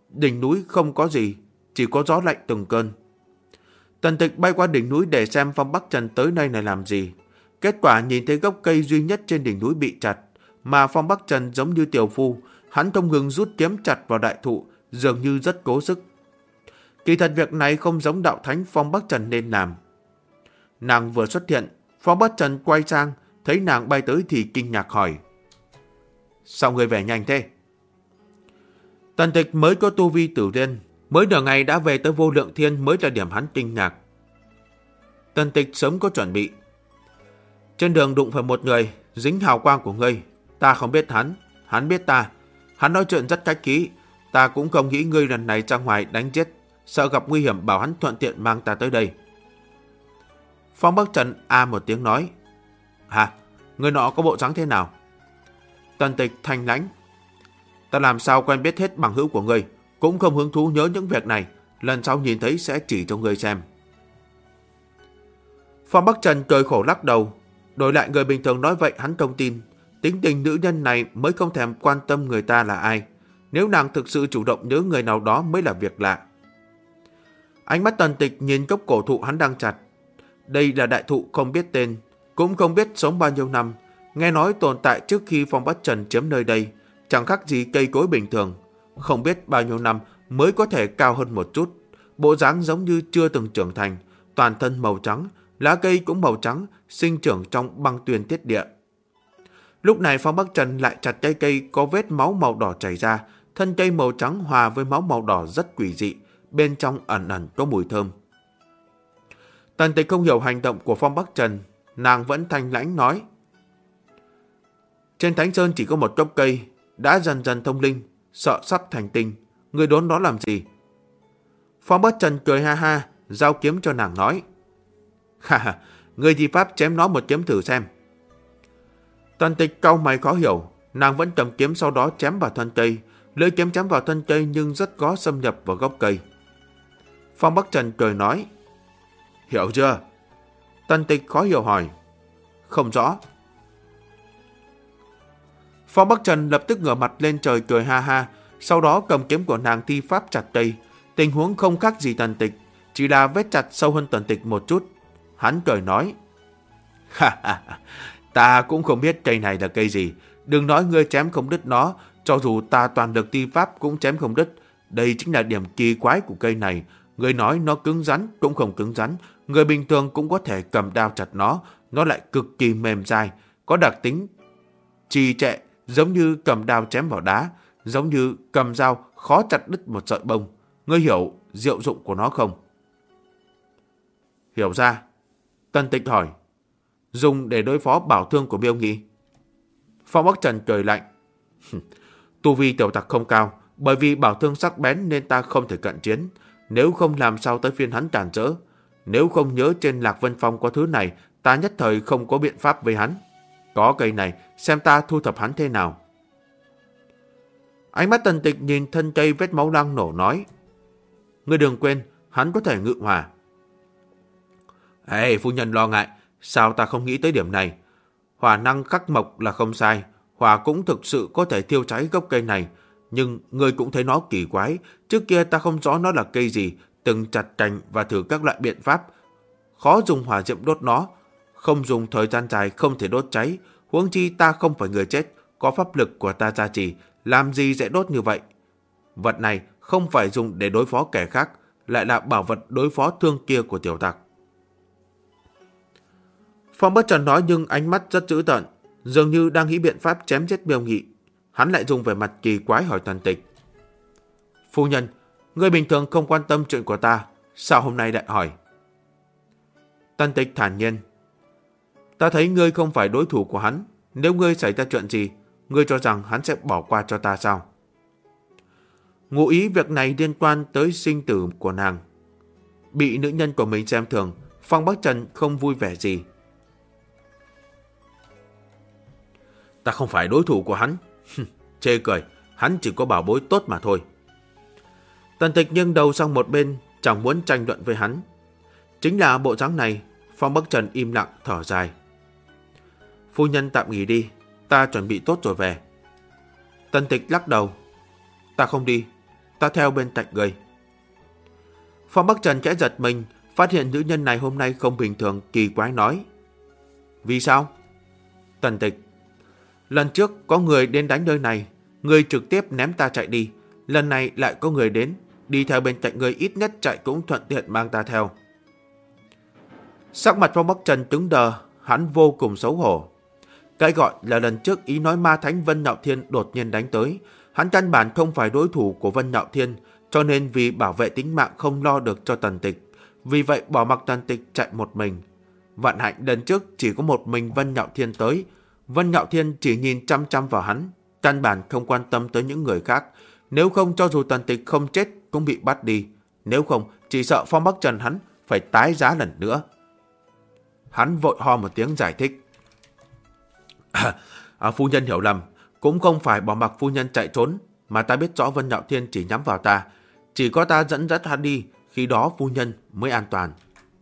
Đỉnh núi không có gì, chỉ có gió lạnh từng cơn. Tần Tịch bay qua đỉnh núi để xem Phong Bắc Trần tới nơi này làm gì. Kết quả nhìn thấy gốc cây duy nhất trên đỉnh núi bị chặt, mà Phong Bắc Trần giống như tiểu phu, hắn không ngừng rút kiếm chặt vào đại thụ, dường như rất cố sức. Kỳ thật việc này không giống đạo thánh Phong Bắc Trần nên làm. Nàng vừa xuất hiện, Phong Bắc Trần quay sang, thấy nàng bay tới thì kinh ngạc hỏi: sao người về nhanh thế? Tần Tịch mới có tu vi tử tiên, mới nửa ngày đã về tới Vô Lượng Thiên mới là điểm hắn kinh ngạc. Tần Tịch sớm có chuẩn bị. Trên đường đụng phải một người, dính hào quang của ngươi. Ta không biết hắn, hắn biết ta. Hắn nói chuyện rất khách khí. Ta cũng không nghĩ ngươi lần này ra ngoài đánh giết, sợ gặp nguy hiểm bảo hắn thuận tiện mang ta tới đây. Phong Bắc Trần một tiếng nói: hả, người nọ có bộ dáng thế nào? Tần Tịch thanh lãnh: ta làm sao quen biết hết bằng hữu của ngươi, cũng không hứng thú nhớ những việc này. Lần sau nhìn thấy sẽ chỉ cho ngươi xem. Phong Bắc Trần cười khổ lắc đầu. Đổi lại người bình thường nói vậy hắn không tin. Tính tình nữ nhân này mới không thèm quan tâm người ta là ai. Nếu nàng thực sự chủ động nhớ người nào đó mới là việc lạ. Ánh mắt Tần Tịch nhìn gốc cổ thụ hắn đang chặt. Đây là đại thụ không biết tên, cũng không biết sống bao nhiêu năm. Nghe nói tồn tại trước khi Phong Bắc Trần chiếm nơi đây, chẳng khác gì cây cối bình thường. Không biết bao nhiêu năm mới có thể cao hơn một chút. Bộ dáng giống như chưa từng trưởng thành, toàn thân màu trắng, lá cây cũng màu trắng, sinh trưởng trong băng tuyền tiết địa. Lúc này Phong Bắc Trần lại chặt cây có vết máu màu đỏ chảy ra, thân cây màu trắng hòa với máu màu đỏ rất quỷ dị, bên trong ẩn ẩn có mùi thơm. Tần Tịch không hiểu hành động của Phong Bắc Trần, nàng vẫn thanh lãnh nói: trên Thánh Sơn chỉ có một gốc cây, đã dần dần thông linh, sợ sắp thành tinh, người đốn nó làm gì? Phong Bắc Trần cười ha ha, giao kiếm cho nàng nói: ha, người thi pháp chém nó một kiếm thử xem. Tần Tịch cau mày khó hiểu, nàng vẫn cầm kiếm sau đó chém vào thân cây, lưỡi kiếm chém vào thân cây nhưng rất khó xâm nhập vào gốc cây. Phong Bắc Trần cười nói: hiểu chưa? Tần Tịch khó hiểu hỏi: không rõ. Phong Bắc Trần lập tức ngửa mặt lên trời cười ha ha, sau đó cầm kiếm của nàng thi pháp chặt cây. Tình huống không khác gì Tần Tịch, chỉ là vết chặt sâu hơn Tần Tịch một chút. Hắn cười nói: ta cũng không biết cây này là cây gì, đừng nói ngươi chém không đứt nó, cho dù ta toàn lực thi pháp cũng chém không đứt. Đây chính là điểm kỳ quái của cây này. Ngươi nói nó cứng rắn cũng không cứng rắn, người bình thường cũng có thể cầm đao chặt nó lại cực kỳ mềm dai, có đặc tính trì trệ, giống như cầm đao chém vào đá, giống như cầm dao khó chặt đứt một sợi bông. Ngươi hiểu diệu dụng của nó không? Hiểu ra. Tần Tịch hỏi: dùng để đối phó bảo thương của Miêu Nghị? Phong Bắc Trần cười lạnh: tu vi tiểu tặc không cao, bởi vì bảo thương sắc bén nên ta không thể cận chiến. Nếu không làm sao tới phiên hắn cản trở. Nếu không nhớ trên Lạc Vân Phong có thứ này, ta nhất thời không có biện pháp với hắn. Có cây này, xem ta thu thập hắn thế nào. Ánh mắt Tần Tịch nhìn thân cây vết máu loang nổ nói: ngươi đừng quên, hắn có thể ngự hỏa. Phu nhân lo ngại, sao ta không nghĩ tới điểm này? Hỏa năng khắc mộc là không sai, hỏa cũng thực sự có thể thiêu cháy gốc cây này. Nhưng ngươi cũng thấy nó kỳ quái, trước kia ta không rõ nó là cây gì, từng chặt cành và thử các loại biện pháp. Khó dùng hỏa diệm đốt nó, không dùng thời gian dài không thể đốt cháy, huống chi ta không phải người chết, có pháp lực của ta gia trì, làm gì dễ đốt như vậy. Vật này không phải dùng để đối phó kẻ khác, lại là bảo vật đối phó thương kia của tiểu tặc. Phong Bất Trần nói nhưng ánh mắt rất dữ tợn, dường như đang nghĩ biện pháp chém chết Miêu Nghị. Hắn lại dùng vẻ mặt kỳ quái hỏi Tần Tịch: phu nhân, ngươi bình thường không quan tâm chuyện của ta, sao hôm nay lại hỏi? Tần Tịch thản nhiên: ta thấy ngươi không phải đối thủ của hắn, nếu ngươi xảy ra chuyện gì, ngươi cho rằng hắn sẽ bỏ qua cho ta sao? Ngụ ý việc này liên quan tới sinh tử của nàng. Bị nữ nhân của mình xem thường, Phong Bắc Trần không vui vẻ gì. Ta không phải đối thủ của hắn. Chê cười, hắn chỉ có bảo bối tốt mà thôi. Tần Tịch nghiêng đầu sang một bên, chẳng muốn tranh luận với hắn. Chính là bộ dáng này, Phong Bắc Trần im lặng thở dài. Phu nhân tạm nghỉ đi, ta chuẩn bị tốt rồi về. Tần Tịch lắc đầu: ta không đi. ta theo bên cạnh ngươi. Phong Bắc Trần khẽ giật mình, phát hiện nữ nhân này hôm nay không bình thường, kỳ quái nói. Vì sao? Tần Tịch. Lần trước có người đến đánh nơi này, ngươi trực tiếp ném ta chạy đi. Lần này lại có người đến, đi theo bên cạnh ngươi, ít nhất chạy cũng thuận tiện mang ta theo. Sắc mặt Phong Bắc Trần cứng đờ, hắn vô cùng xấu hổ. Cái gọi là lần trước ý nói ma thánh Vân Nhạo Thiên đột nhiên đánh tới, hắn căn bản không phải đối thủ của Vân Nhạo Thiên, cho nên vì bảo vệ tính mạng không lo được cho Tần Tịch, vì vậy bỏ mặc Tần Tịch chạy một mình. Vạn hạnh lần trước chỉ có một mình Vân Nhạo Thiên tới, Vân Nhạo Thiên chỉ nhìn chăm chăm vào hắn, căn bản không quan tâm tới những người khác. Nếu không cho dù Tần Tịch không chết cũng bị bắt đi, nếu không chỉ sợ Phong Bắc Trần hắn phải tái giá lần nữa. Hắn vội ho một tiếng giải thích. Phu nhân hiểu lầm, cũng không phải bỏ mặc phu nhân chạy trốn, mà ta biết rõ Vân Nhạo Thiên chỉ nhắm vào ta, chỉ có ta dẫn dắt hắn đi, khi đó phu nhân mới an toàn.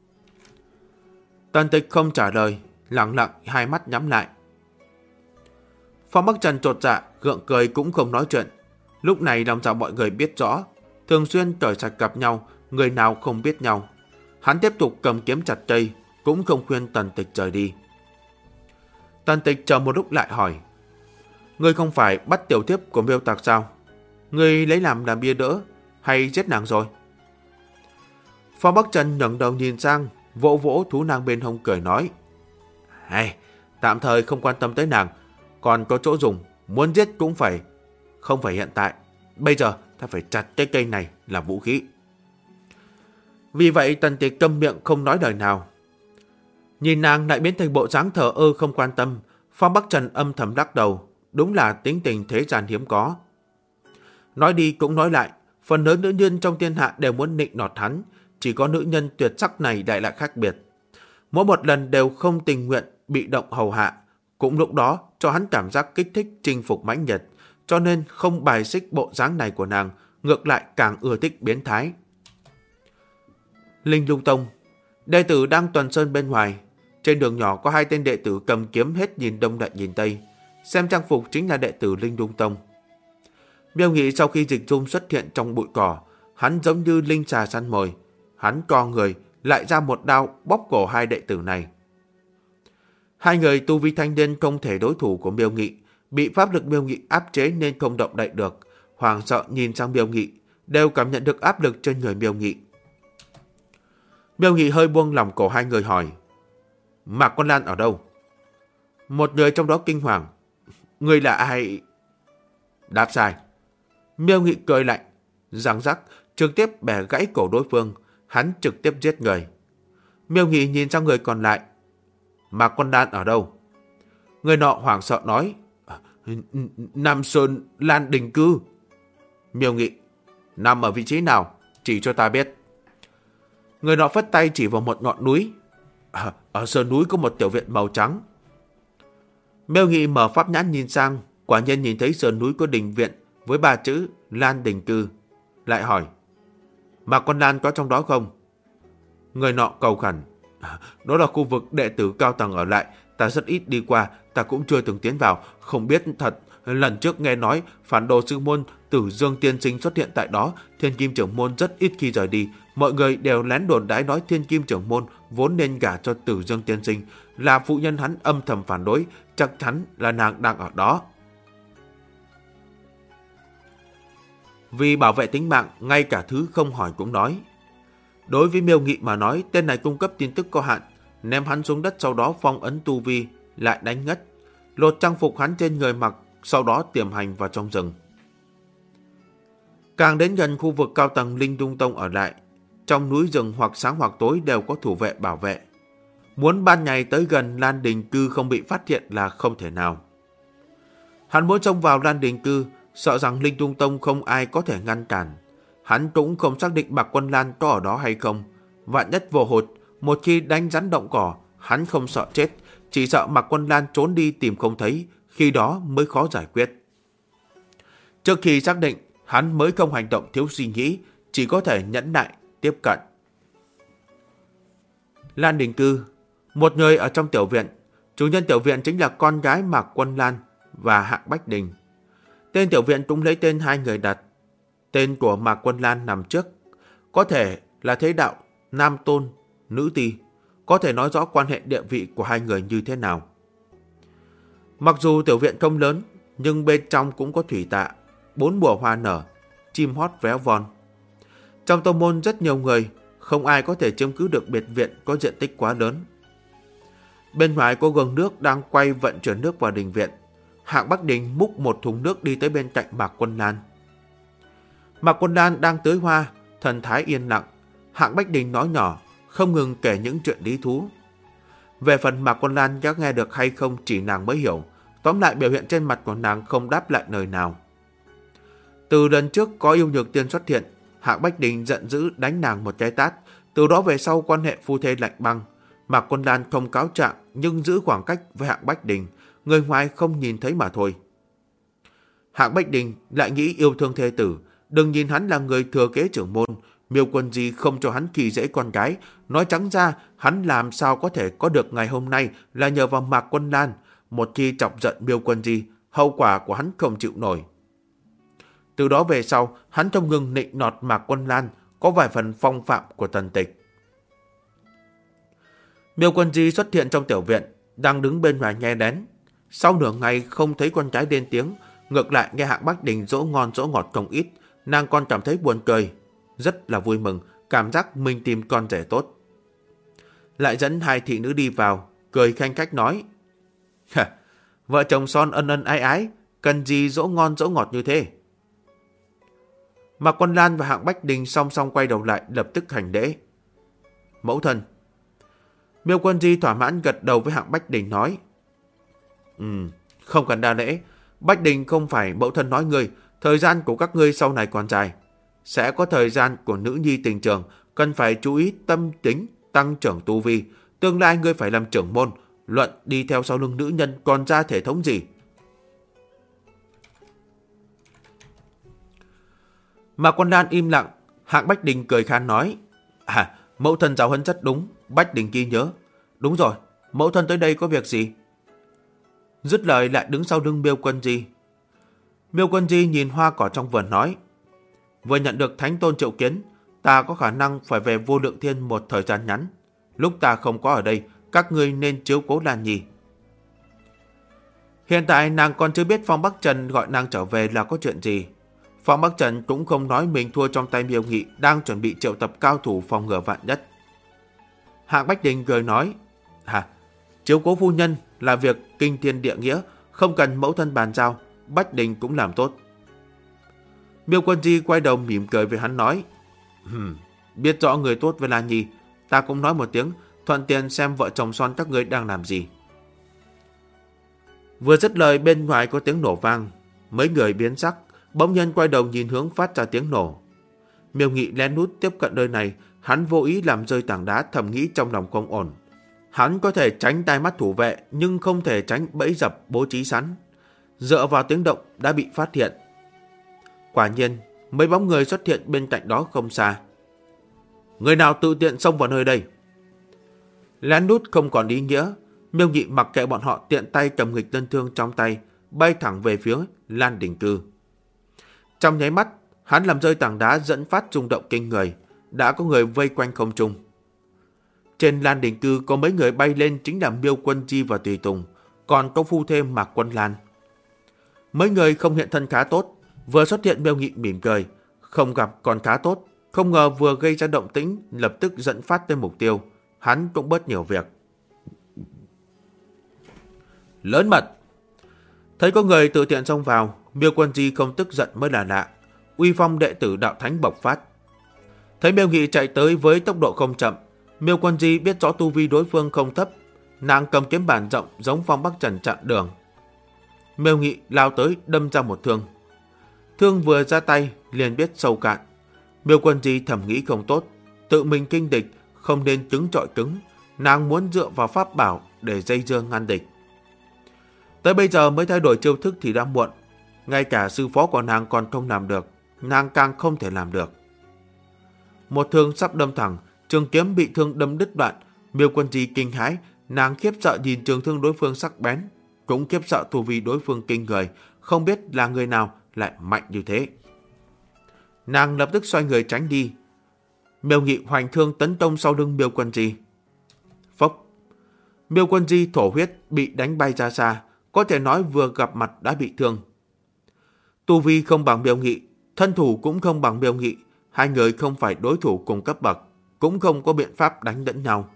Tần Tịch không trả lời, lặng lặng hai mắt nhắm lại. Phong Bắc Trần chột dạ, gượng cười cũng không nói chuyện. Lúc này làm sao mọi người biết rõ, thường xuyên cởi sạch gặp nhau, người nào không biết nhau. Hắn tiếp tục cầm kiếm chặt cây, cũng không khuyên Tần Tịch rời đi. Tần Tịch chờ một lúc lại hỏi. Ngươi không phải bắt tiểu thiếp của Miêu Tặc sao? Ngươi lấy làm bia đỡ, hay giết nàng rồi? Phong Bắc Trần ngẩng đầu nhìn sang, vỗ vỗ thú nàng bên hông cười nói. Hay, tạm thời không quan tâm tới nàng, còn có chỗ dùng, muốn giết cũng phải. Không phải hiện tại, bây giờ ta phải chặt cái cây này làm vũ khí. Vì vậy Tần Tịch câm miệng không nói lời nào. Nhìn nàng lại biến thành bộ dáng thờ ơ không quan tâm, Phong Bắc Trần âm thầm lắc đầu, đúng là tính tình thế gian hiếm có. Nói đi cũng nói lại, phần lớn nữ nhân trong thiên hạ đều muốn nịnh nọt hắn, chỉ có nữ nhân tuyệt sắc này lại là khác biệt. Mỗi một lần đều không tình nguyện bị động hầu hạ, cũng lúc đó cho hắn cảm giác kích thích chinh phục mãnh liệt, cho nên không bài xích bộ dáng này của nàng, ngược lại càng ưa thích biến thái. Linh Lung Tông, đệ tử đang tuần sơn bên ngoài. Trên đường nhỏ có hai tên đệ tử cầm kiếm hết nhìn đông lại nhìn tây, xem trang phục chính là đệ tử Linh Lung Tông. Miêu Nghị sau khi dịch dung xuất hiện trong bụi cỏ, hắn giống như linh xà săn mồi, hắn co người lại ra một đao bóp cổ hai đệ tử này. Hai người tu vi thanh niên không thể đối thủ của Miêu Nghị, bị pháp lực Miêu Nghị áp chế nên không động đậy được, hoảng sợ nhìn sang Miêu Nghị, đều cảm nhận được áp lực trên người Miêu Nghị. Miêu Nghị hơi buông lòng cổ hai người hỏi. Mạc Quân Lan ở đâu? Một người trong đó kinh hoàng. Người là ai? Đáp sai. Miêu Nghị cười lạnh, giằng rắc trực tiếp bẻ gãy cổ đối phương, hắn trực tiếp giết người. Miêu Nghị nhìn sang người còn lại. Mạc Quân Lan ở đâu? Người nọ hoảng sợ nói. Nam Sơn Lan Đình Cư. Miêu Nghị. Nằm ở vị trí nào? Chỉ cho ta biết. Người nọ phất tay chỉ vào một ngọn núi. Ở sườn núi có một tiểu viện màu trắng. Miêu Nghị mở pháp nhãn nhìn sang, quả nhiên nhìn thấy sườn núi có đình viện với 3 chữ Lan Đình Cư. Lại hỏi. Mạc Quân Lan có trong đó không? Người nọ cầu khẩn. Đó là khu vực đệ tử cao tầng ở lại, ta rất ít đi qua, ta cũng chưa từng tiến vào, không biết thật. Lần trước nghe nói phản đồ sư môn Tử Dương Tiên Sinh xuất hiện tại đó, Thiên Kim trưởng môn rất ít khi rời đi, mọi người đều lén đồn đãi nói Thiên Kim trưởng môn vốn nên gả cho Tử Dương Tiên Sinh, là phụ nhân hắn âm thầm phản đối, chắc chắn là nàng đang ở đó. Vì bảo vệ tính mạng, ngay cả thứ không hỏi cũng nói. Đối với Miêu Nghị mà nói, tên này cung cấp tin tức có hạn, ném hắn xuống đất sau đó phong ấn tu vi, lại đánh ngất, lột trang phục hắn trên người mặc, sau đó tiềm hành vào trong rừng. Càng đến gần khu vực cao tầng Linh Lung Tông ở lại, trong núi rừng hoặc sáng hoặc tối đều có thủ vệ bảo vệ. Muốn ban ngày tới gần Lan Đình Cư không bị phát hiện là không thể nào. Hắn muốn xông vào Lan Đình Cư, sợ rằng Linh Lung Tông không ai có thể ngăn cản. Hắn cũng không xác định Mạc Quân Lan có ở đó hay không. Vạn nhất vô hụt, một khi đánh rắn động cỏ, hắn không sợ chết, chỉ sợ Mạc Quân Lan trốn đi tìm không thấy, khi đó mới khó giải quyết. Trước khi xác định, hắn mới không hành động thiếu suy nghĩ, chỉ có thể nhẫn nại, tiếp cận. Lan Đình Cư, một người ở trong tiểu viện, chủ nhân tiểu viện chính là con gái Mạc Quân Lan và Hạng Bách Đình. Tên tiểu viện cũng lấy tên hai người đặt. Tên của Mạc Quân Lan nằm trước, có thể là thế đạo nam tôn, nữ ti, có thể nói rõ quan hệ địa vị của hai người như thế nào. Mặc dù tiểu viện không lớn, nhưng bên trong cũng có thủy tạ, 4 mùa hoa nở, chim hót véo von. Trong tông môn rất nhiều người, không ai có thể chiếm cứ được biệt viện có diện tích quá lớn. Bên ngoài có gương nước đang quay vận chuyển nước vào đình viện. Hạng Bách Đình múc một thùng nước đi tới bên cạnh Mạc Quân Lan. Mạc Quân Lan đang tưới hoa, thần thái yên lặng. Hạng Bách Đình nói nhỏ, không ngừng kể những chuyện lý thú. Về phần Mạc Quân Lan có nghe được hay không chỉ nàng mới hiểu. Tóm lại biểu hiện trên mặt của nàng không đáp lại lời nào. Từ lần trước có yêu nhược tiên xuất hiện, Hạng Bách Đình giận dữ đánh nàng một cái tát. Từ đó về sau quan hệ phu thê lạnh băng. Mạc Quân Lan không cáo trạng nhưng giữ khoảng cách với Hạng Bách Đình, người ngoài không nhìn thấy mà thôi. Hạng Bách Đình lại nghĩ yêu thương thê tử, đừng nhìn hắn là người thừa kế trưởng môn, Miêu Quân Di không cho hắn khi dễ con gái, nói trắng ra hắn làm sao có thể có được ngày hôm nay là nhờ vào Mạc Quân Lan, một khi chọc giận Miêu Quân Di, hậu quả của hắn không chịu nổi. Từ đó về sau, hắn không ngừng nịnh nọt Mạc Quân Lan, có vài phần phong phạm của Tần Tịch. Miêu Quân Di xuất hiện trong tiểu viện, đang đứng bên ngoài nghe lén. Sau nửa ngày không thấy con gái lên tiếng, ngược lại nghe Hạng Bách Đình dỗ ngon dỗ ngọt không ít, nàng còn cảm thấy buồn cười, rất là vui mừng, cảm giác mình tìm con rể tốt. Lại dẫn hai thị nữ đi vào, cười khanh khách nói: vợ chồng son ân ân ái ái, cần gì dỗ ngon dỗ ngọt như thế? Mạc Quân Lan và Hạng Bách Đình song song quay đầu lại, lập tức hành lễ. Mẫu thân. Miêu Quân Di thỏa mãn gật đầu với Hạng Bách Đình nói: không cần đa lễ, Bách Đình không phải mẫu thân nói ngươi, thời gian của các ngươi sau này còn dài. Sẽ có thời gian của nữ nhi tình trường, cần phải chú ý tâm tính, tăng trưởng tu vi. Tương lai ngươi phải làm trưởng môn, luận đi theo sau lưng nữ nhân còn ra thể thống gì. Mạc Quân Lan im lặng, Hạng Bách Đình cười khan nói: mẫu thân giáo huấn rất đúng, Bách Đình ghi nhớ. Đúng rồi, mẫu thân tới đây có việc gì? Dứt lời lại đứng sau lưng Miêu Quân Di. Miêu Quân Di nhìn hoa cỏ trong vườn nói: vừa nhận được Thánh Tôn triệu kiến, ta có khả năng phải về Vô Lượng Thiên một thời gian ngắn. Lúc ta không có ở đây, các ngươi nên chiếu cố Lan Nhi. Hiện tại nàng còn chưa biết Phong Bắc Trần gọi nàng trở về là có chuyện gì. Phong Bắc Trần cũng không nói mình thua trong tay Miêu Nghị, đang chuẩn bị triệu tập cao thủ phòng ngừa vạn nhất. Hạng Bách Đình cười nói: chiếu cố phu nhân là việc kinh thiên địa nghĩa, không cần mẫu thân bàn giao, Bách Đình cũng làm tốt. Miêu Quân Di quay đầu mỉm cười với hắn nói: biết rõ người tốt với Lan Nhi, ta cũng nói một tiếng, thuận tiện xem vợ chồng son các ngươi đang làm gì. Vừa dứt lời bên ngoài có tiếng nổ vang, mấy người biến sắc, bỗng nhiên quay đầu nhìn hướng phát ra tiếng nổ. Miêu Nghị lén lút tiếp cận nơi này, hắn vô ý làm rơi tảng đá, thầm nghĩ trong lòng không ổn. Hắn có thể tránh tai mắt thủ vệ, nhưng không thể tránh bẫy dập bố trí sẵn. Dựa vào tiếng động đã bị phát hiện. Quả nhiên, mấy bóng người xuất hiện bên cạnh đó không xa. Người nào tự tiện xông vào nơi đây? Lén lút không còn ý nghĩa, Miêu Nghị mặc kệ bọn họ, tiện tay cầm nghịch tân thương trong tay, bay thẳng về phía Lan Đình Cư. Trong nháy mắt, hắn làm rơi tảng đá dẫn phát rung động kinh người, đã có người vây quanh không trung. Trên Lan Đình Cư có mấy người bay lên chính là Miêu Quân Di và Tùy Tùng, còn có phu thêm Mạc Quân Lan. Mấy người không hiện thân khá tốt, vừa xuất hiện Miêu Nghị mỉm cười, không gặp còn khá tốt, không ngờ vừa gây ra động tĩnh lập tức dẫn phát tới mục tiêu, hắn cũng bớt nhiều việc. Lớn mật! Thấy có người tự tiện xông vào, Miêu Quân Di không tức giận mới là lạ, uy phong đệ tử đạo thánh bộc phát. Thấy Miêu Nghị chạy tới với tốc độ không chậm, Miêu Quân Di biết rõ tu vi đối phương không thấp, nàng cầm kiếm bản rộng giống Phong Bắc Trần chặn đường. Miêu Nghị lao tới đâm ra một thương. Thương vừa ra tay liền biết sâu cạn. Miêu Quân Di thầm nghĩ không tốt, tự mình kinh địch, không nên cứng trọi cứng, nàng muốn dựa vào pháp bảo để dây dưa ngăn địch. Tới bây giờ mới thay đổi chiêu thức thì đã muộn, ngay cả sư phó của nàng còn không làm được, nàng càng không thể làm được. Một thương sắp đâm thẳng, trường kiếm bị thương đâm đứt đoạn, Miêu Quân Di kinh hãi, nàng khiếp sợ nhìn trường thương đối phương sắc bén, cũng khiếp sợ tu vi đối phương kinh người, không biết là người nào lại mạnh như thế. Nàng lập tức xoay người tránh đi. Miêu Nghị hoành thương tấn công sau lưng Miêu Quân Di. Phốc! Miêu Quân Di thổ huyết bị đánh bay ra xa, có thể nói vừa gặp mặt đã bị thương. Tu vi không bằng Miêu Nghị, thân thủ cũng không bằng Miêu Nghị, hai người không phải đối thủ cùng cấp bậc, cũng không có biện pháp đánh lẫn nhau.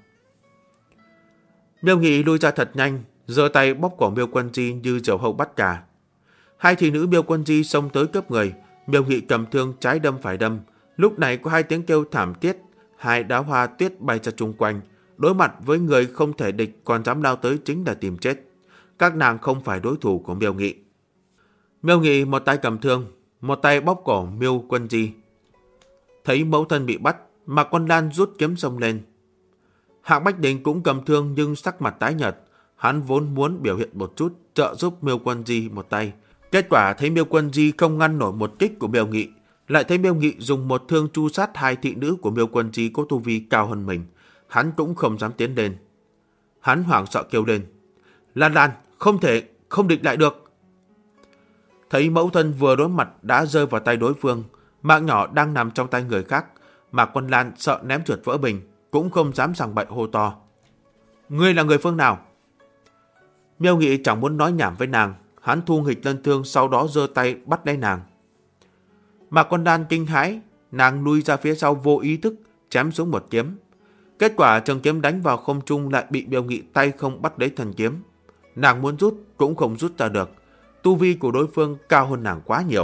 Miêu Nghị lui ra thật nhanh, giơ tay bóp cổ Miêu Quân Di như diều hâu bắt gà. Hai thị nữ Miêu Quân Di xông tới cướp người, Miêu Nghị cầm thương trái đâm phải đâm. Lúc này có hai tiếng kêu thảm thiết, hai đóa hoa tuyết bay ra chung quanh. Đối mặt với người không thể địch còn dám lao tới chính là tìm chết. Các nàng không phải đối thủ của Miêu Nghị. Miêu Nghị một tay cầm thương, một tay bóp cổ Miêu Quân Di. Thấy mẫu thân bị bắt, Mạc Quân Lan rút kiếm xông lên. Hạng Bách Đình cũng cầm thương nhưng sắc mặt tái nhợt. Hắn vốn muốn biểu hiện một chút trợ giúp Miêu Quân Di một tay. Kết quả thấy Miêu Quân Di không ngăn nổi một kích của Miêu Nghị, lại thấy Miêu Nghị dùng một thương tru sát hai thị nữ của Miêu Quân Di có tu vi cao hơn mình. Hắn cũng không dám tiến lên. Hắn hoảng sợ kêu lên: Lan Lan, không thể, không địch lại được. Thấy mẫu thân vừa đối mặt đã rơi vào tay đối phương, mạng nhỏ đang nằm trong tay người khác, Mạc Quân Lan sợ ném trượt vỡ bình, cũng không dám giằng bậy hô to: Ngươi là người phương nào? Miêu Nghị chẳng muốn nói nhảm với nàng, hắn thu nghịch lân thương, sau đó giơ tay bắt lấy nàng. Mạc Quân Lan kinh hãi, nàng lui ra phía sau vô ý thức chém xuống một kiếm. Kết quả trường kiếm đánh vào không trung lại bị Miêu Nghị tay không bắt lấy thần kiếm. Nàng muốn rút cũng không rút ra được, tu vi của đối phương cao hơn nàng quá nhiều.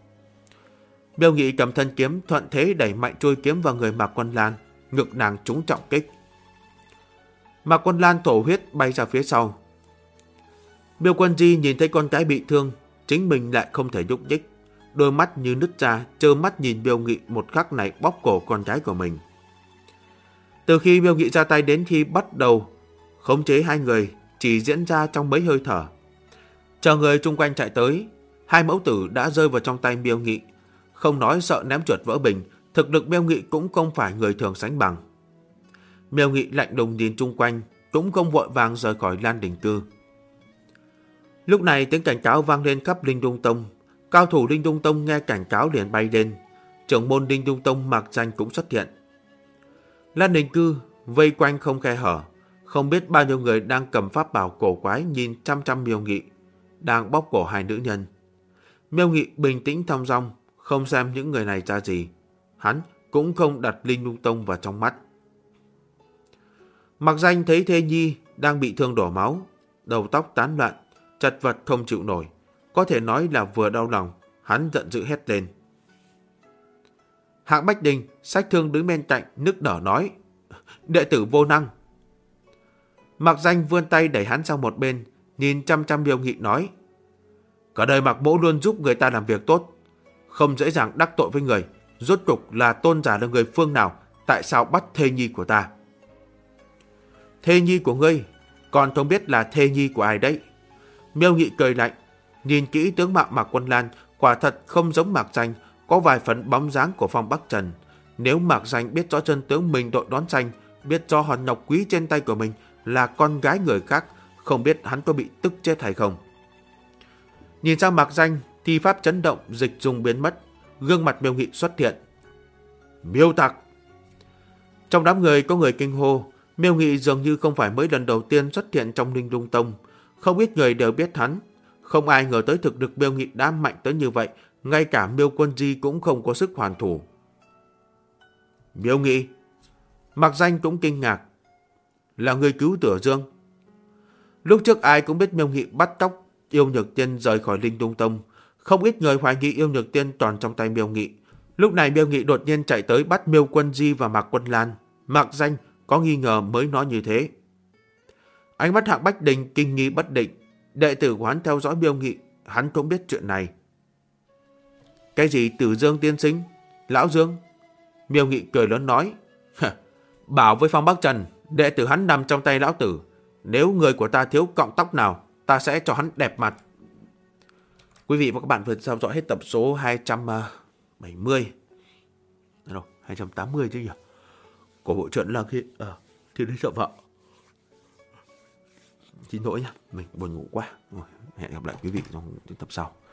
Miêu Nghị cầm thân kiếm thuận thế đẩy mạnh trôi kiếm vào người Mạc Quân Lan, ngực nàng trúng trọng kích. Mạc Quân Lan thổ huyết bay ra phía sau. Miêu Quân Di nhìn thấy con cái bị thương, chính mình lại không thể nhúc nhích, đôi mắt như nứt ra, trơ mắt nhìn Miêu Nghị một khắc này bóp cổ con gái của mình. Từ khi Miêu Nghị ra tay đến khi bắt đầu khống chế hai người chỉ diễn ra trong mấy hơi thở. Chờ người chung quanh chạy tới, hai mẫu tử đã rơi vào trong tay Miêu Nghị. Không nói sợ ném trượt vỡ bình, thực lực Miêu Nghị cũng không phải người thường sánh bằng. Miêu Nghị lạnh lùng nhìn chung quanh, cũng không vội vàng rời khỏi Lan Đình Cư. Lúc này tiếng cảnh cáo vang lên khắp Linh Dung Tông. Cao thủ Linh Dung Tông nghe cảnh cáo liền bay lên. Trưởng môn Linh Dung Tông Mạc Danh cũng xuất hiện. Lan Đình Cư vây quanh không khe hở, không biết bao nhiêu người đang cầm pháp bảo cổ quái nhìn chăm chăm Miêu Nghị đang bóp cổ hai nữ nhân. Miêu Nghị bình tĩnh thong dong, không xem những người này ra gì. Hắn cũng không đặt Linh Dung Tông vào trong mắt. Mạc Danh thấy thê nhi đang bị thương đổ máu, đầu tóc tán loạn, chật vật không chịu nổi, có thể nói là vừa đau lòng. Hắn giận dữ hét lên. Hạng Bách Đình xách thương đứng bên cạnh nức nở nói: Đệ tử vô năng. Mạc Danh vươn tay đẩy hắn sang một bên, nhìn chăm chăm Miêu Nghị nói: Cả đời Mạc Mỗ luôn giúp người ta làm việc tốt, không dễ dàng đắc tội với người. Rốt cục là tôn giả là người phương nào, tại sao bắt thê nhi của ta? Thê nhi của ngươi, còn không biết là thê nhi của ai đấy? Miêu Nghị cười lạnh, nhìn kỹ tướng mạo Mạc Quân Lan, quả thật không giống Mạc Danh, có vài phần bóng dáng của Phong Bắc Trần. Nếu Mạc Danh biết rõ chân tướng mình đội đón tranh, biết rõ hòn ngọc quý trên tay của mình là con gái người khác, không biết hắn có bị tức chết hay không. Nhìn sang Mạc Danh, thi pháp chấn động, dịch dùng biến mất, gương mặt Miêu Nghị xuất hiện. Miêu tặc! Trong đám người có người kinh hô. Miêu Nghị dường như không phải mới lần đầu tiên xuất hiện trong Linh Dung Tông, không ít người đều biết hắn. Không ai ngờ tới thực lực Miêu Nghị đã mạnh tới như vậy, ngay cả Miêu Quân Di cũng không có sức hoàn thủ. Miêu Nghị! Mạc Danh cũng kinh ngạc. Là người cứu Tử Dương. Lúc trước ai cũng biết Miêu Nghị bắt cóc Yêu Nhược Tiên rời khỏi Linh Dung Tông, không ít người hoài nghi Yêu Nhược Tiên toàn trong tay Miêu Nghị. Lúc này Miêu Nghị đột nhiên chạy tới bắt Miêu Quân Di và Mạc Quân Lan. Mạc Danh có nghi ngờ mới nói như thế. Ánh mắt Hạng Bách Đình kinh nghi bất định. Đệ tử của hắn theo dõi Miêu Nghị, hắn cũng biết chuyện này. Cái gì Tử Dương tiên sinh? Lão Dương? Miêu Nghị cười lớn nói: Bảo với Phong Bắc Trần, đệ tử hắn nằm trong tay lão tử. Nếu người của ta thiếu cọng tóc nào, ta sẽ cho hắn đẹp mặt. Quý vị và các bạn vừa theo dõi hết tập số 270. Đâu, 280 chứ nhỉ? Của bộ truyện là khi Thiên Đế Sợ Vợ. Xin lỗi nhá, mình buồn ngủ quá. Hẹn gặp lại quý vị trong những tập sau.